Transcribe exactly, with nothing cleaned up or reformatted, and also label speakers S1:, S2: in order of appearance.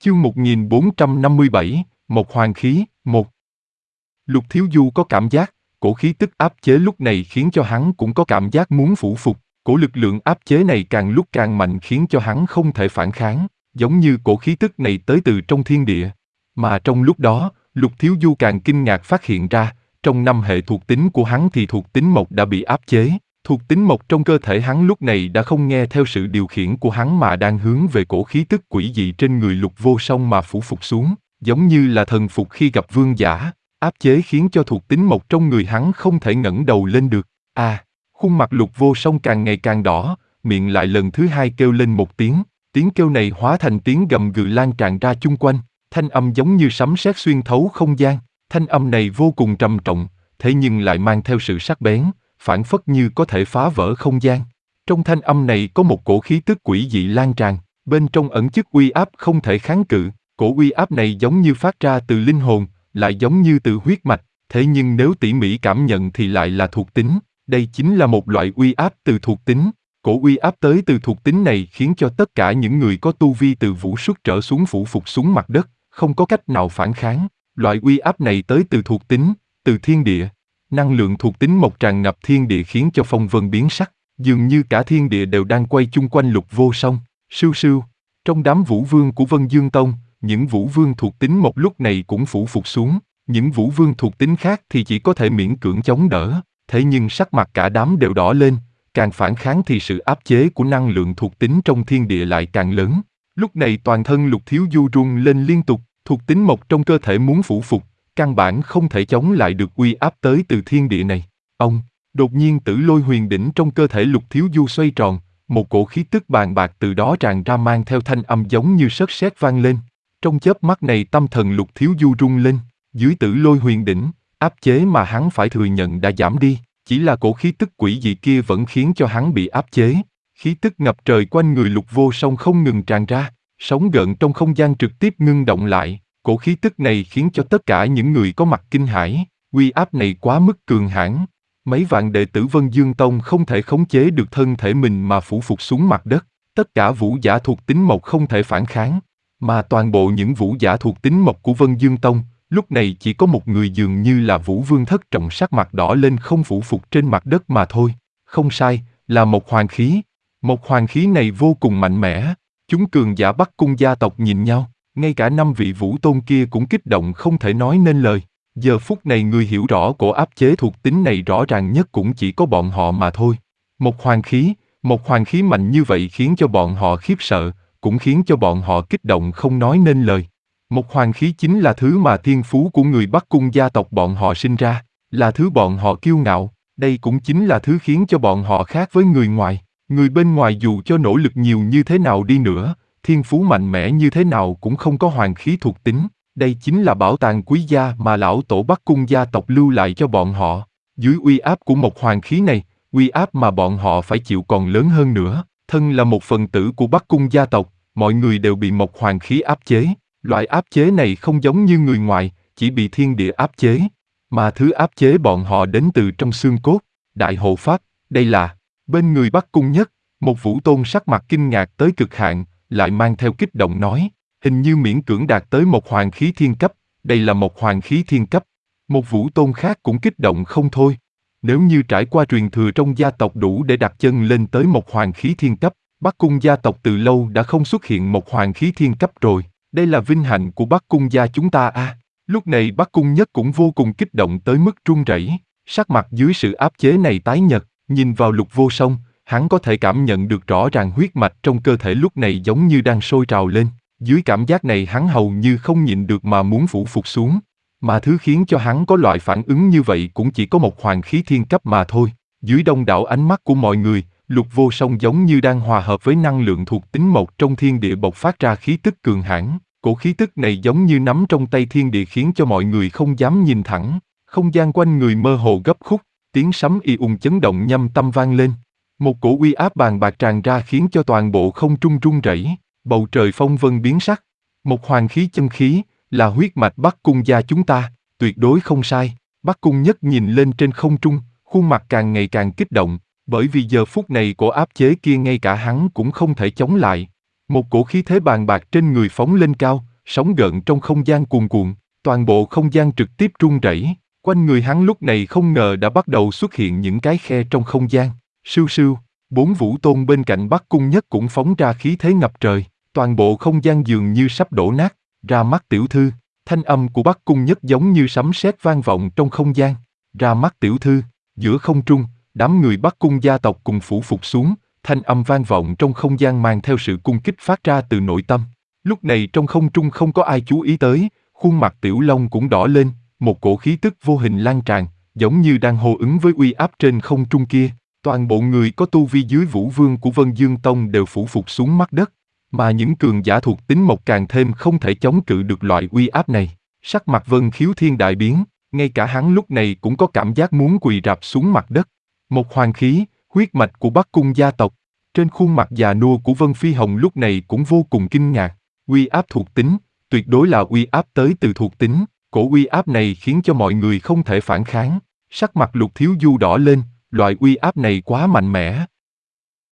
S1: Chương một nghìn bốn trăm năm mươi bảy, một hoàng khí, một. Lục Thiếu Du có cảm giác, cổ khí tức áp chế lúc này khiến cho hắn cũng có cảm giác muốn phủ phục, cổ lực lượng áp chế này càng lúc càng mạnh khiến cho hắn không thể phản kháng, giống như cổ khí tức này tới từ trong thiên địa. Mà trong lúc đó, Lục Thiếu Du càng kinh ngạc phát hiện ra, trong năm hệ thuộc tính của hắn thì thuộc tính mộc đã bị áp chế. Thuộc tính mộc trong cơ thể hắn lúc này đã không nghe theo sự điều khiển của hắn mà đang hướng về cổ khí tức quỷ dị trên người Lục Vô Song mà phủ phục xuống, giống như là thần phục khi gặp vương giả, áp chế khiến cho thuộc tính mộc trong người hắn không thể ngẩng đầu lên được. À, khuôn mặt Lục Vô Song càng ngày càng đỏ, miệng lại lần thứ hai kêu lên một tiếng, tiếng kêu này hóa thành tiếng gầm gừ lan tràn ra chung quanh, thanh âm giống như sấm sét xuyên thấu không gian, thanh âm này vô cùng trầm trọng, thế nhưng lại mang theo sự sắc bén, phảng phất như có thể phá vỡ không gian. Trong thanh âm này có một cổ khí tức quỷ dị lan tràn, bên trong ẩn chứa uy áp không thể kháng cự, cổ uy áp này giống như phát ra từ linh hồn, lại giống như từ huyết mạch, thế nhưng nếu tỉ mỉ cảm nhận thì lại là thuộc tính, đây chính là một loại uy áp từ thuộc tính. Cổ uy áp tới từ thuộc tính này khiến cho tất cả những người có tu vi từ vũ xuất trở xuống phủ phục xuống mặt đất, không có cách nào phản kháng. Loại uy áp này tới từ thuộc tính, từ thiên địa. Năng lượng thuộc tính mộc tràn ngập thiên địa khiến cho phong vân biến sắc, dường như cả thiên địa đều đang quay chung quanh Lục Vô Song. Sưu sưu, trong đám vũ vương của Vân Dương Tông, những vũ vương thuộc tính mộc lúc này cũng phủ phục xuống, những vũ vương thuộc tính khác thì chỉ có thể miễn cưỡng chống đỡ, thế nhưng sắc mặt cả đám đều đỏ lên, càng phản kháng thì sự áp chế của năng lượng thuộc tính trong thiên địa lại càng lớn. Lúc này toàn thân Lục Thiếu Du rung lên liên tục, thuộc tính mộc trong cơ thể muốn phủ phục, căn bản không thể chống lại được uy áp tới từ thiên địa này. Ông, đột nhiên tử lôi huyền đỉnh trong cơ thể Lục Thiếu Du xoay tròn, một cổ khí tức bàn bạc từ đó tràn ra mang theo thanh âm giống như sấm sét vang lên. Trong chớp mắt này tâm thần Lục Thiếu Du rung lên, dưới tử lôi huyền đỉnh, áp chế mà hắn phải thừa nhận đã giảm đi, chỉ là cổ khí tức quỷ dị kia vẫn khiến cho hắn bị áp chế. Khí tức ngập trời quanh người Lục Vô Song không ngừng tràn ra, sóng gợn trong không gian trực tiếp ngưng động lại. Cổ khí tức này khiến cho tất cả những người có mặt kinh hãi, uy áp này quá mức cường hãn. Mấy vạn đệ tử Vân Dương Tông không thể khống chế được thân thể mình mà phủ phục xuống mặt đất. Tất cả vũ giả thuộc tính mộc không thể phản kháng, mà toàn bộ những vũ giả thuộc tính mộc của Vân Dương Tông, lúc này chỉ có một người dường như là Vũ Vương Thất Trọng sắc mặt đỏ lên không phủ phục trên mặt đất mà thôi. Không sai, là một hoàng khí. Một hoàng khí này vô cùng mạnh mẽ. Chúng cường giả Bắc Cung gia tộc nhìn nhau. Ngay cả năm vị vũ tôn kia cũng kích động không thể nói nên lời. Giờ phút này người hiểu rõ cổ áp chế thuộc tính này rõ ràng nhất cũng chỉ có bọn họ mà thôi. Một hoàng khí, một hoàng khí mạnh như vậy khiến cho bọn họ khiếp sợ, cũng khiến cho bọn họ kích động không nói nên lời. Một hoàng khí chính là thứ mà thiên phú của người Bắc Cung gia tộc bọn họ sinh ra, là thứ bọn họ kiêu ngạo, đây cũng chính là thứ khiến cho bọn họ khác với người ngoài. Người bên ngoài dù cho nỗ lực nhiều như thế nào đi nữa, thiên phú mạnh mẽ như thế nào cũng không có hoàng khí thuộc tính. Đây chính là bảo tàng quý gia mà lão tổ Bắc Cung gia tộc lưu lại cho bọn họ. Dưới uy áp của một hoàng khí này, uy áp mà bọn họ phải chịu còn lớn hơn nữa. Thân là một phần tử của Bắc Cung gia tộc, mọi người đều bị một hoàng khí áp chế. Loại áp chế này không giống như người ngoài, chỉ bị thiên địa áp chế. Mà thứ áp chế bọn họ đến từ trong xương cốt. Đại hộ pháp, đây là bên người Bắc Cung nhất, một vũ tôn sắc mặt kinh ngạc tới cực hạn, lại mang theo kích động nói, hình như miễn cưỡng đạt tới một hoàng khí thiên cấp, đây là một hoàng khí thiên cấp. Một vũ tôn khác cũng kích động không thôi. Nếu như trải qua truyền thừa trong gia tộc đủ để đặt chân lên tới một hoàng khí thiên cấp, Bắc Cung gia tộc từ lâu đã không xuất hiện một hoàng khí thiên cấp rồi. Đây là vinh hạnh của Bắc Cung gia chúng ta a. À. Lúc này Bắc Cung nhất cũng vô cùng kích động tới mức run rẩy, sắc mặt dưới sự áp chế này tái nhợt, nhìn vào Lục Vô Song, hắn có thể cảm nhận được rõ ràng huyết mạch trong cơ thể lúc này giống như đang sôi trào lên. Dưới cảm giác này hắn hầu như không nhịn được mà muốn phủ phục xuống. Mà thứ khiến cho hắn có loại phản ứng như vậy cũng chỉ có một hoàng khí thiên cấp mà thôi. Dưới đông đảo ánh mắt của mọi người, Lục Vô Song giống như đang hòa hợp với năng lượng thuộc tính mộc trong thiên địa bộc phát ra khí tức cường hãn. Cổ khí tức này giống như nắm trong tay thiên địa khiến cho mọi người không dám nhìn thẳng. Không gian quanh người mơ hồ gấp khúc, tiếng sấm y ùng chấn động nhâm tâm vang lên. Một cổ uy áp bàn bạc tràn ra khiến cho toàn bộ không trung rung rẩy, bầu trời phong vân biến sắc. Một hoàng khí chân khí, là huyết mạch Bắc Cung gia chúng ta, tuyệt đối không sai. Bắc Cung nhất nhìn lên trên không trung, khuôn mặt càng ngày càng kích động, bởi vì giờ phút này cổ áp chế kia ngay cả hắn cũng không thể chống lại. Một cổ khí thế bàn bạc trên người phóng lên cao, sóng gợn trong không gian cuồn cuộn, toàn bộ không gian trực tiếp rung rẩy. Quanh người hắn lúc này không ngờ đã bắt đầu xuất hiện những cái khe trong không gian. Sưu sưu, bốn vũ tôn bên cạnh Bắc Cung Nhất cũng phóng ra khí thế ngập trời, toàn bộ không gian dường như sắp đổ nát. Ra mắt tiểu thư, thanh âm của Bắc Cung Nhất giống như sấm sét vang vọng trong không gian. Ra mắt tiểu thư, giữa không trung, đám người Bắc Cung gia tộc cùng phủ phục xuống, thanh âm vang vọng trong không gian mang theo sự cung kích phát ra từ nội tâm. Lúc này trong không trung không có ai chú ý tới, khuôn mặt Tiểu Long cũng đỏ lên, một cổ khí tức vô hình lan tràn, giống như đang hô ứng với uy áp trên không trung kia. Toàn bộ người có tu vi dưới Vũ Vương của Vân Dương Tông đều phủ phục xuống mặt đất, mà những cường giả thuộc tính mộc càng thêm không thể chống cự được loại uy áp này. Sắc mặt Vân Khiếu Thiên đại biến, ngay cả hắn lúc này cũng có cảm giác muốn quỳ rạp xuống mặt đất. Một hoàng khí, huyết mạch của Bắc Cung gia tộc. Trên khuôn mặt già nua của Vân Phi Hồng lúc này cũng vô cùng kinh ngạc. Uy áp thuộc tính, tuyệt đối là uy áp tới từ thuộc tính. Cổ uy áp này khiến cho mọi người không thể phản kháng. Sắc mặt Lục Thiếu Du đỏ lên, loại uy áp này quá mạnh mẽ.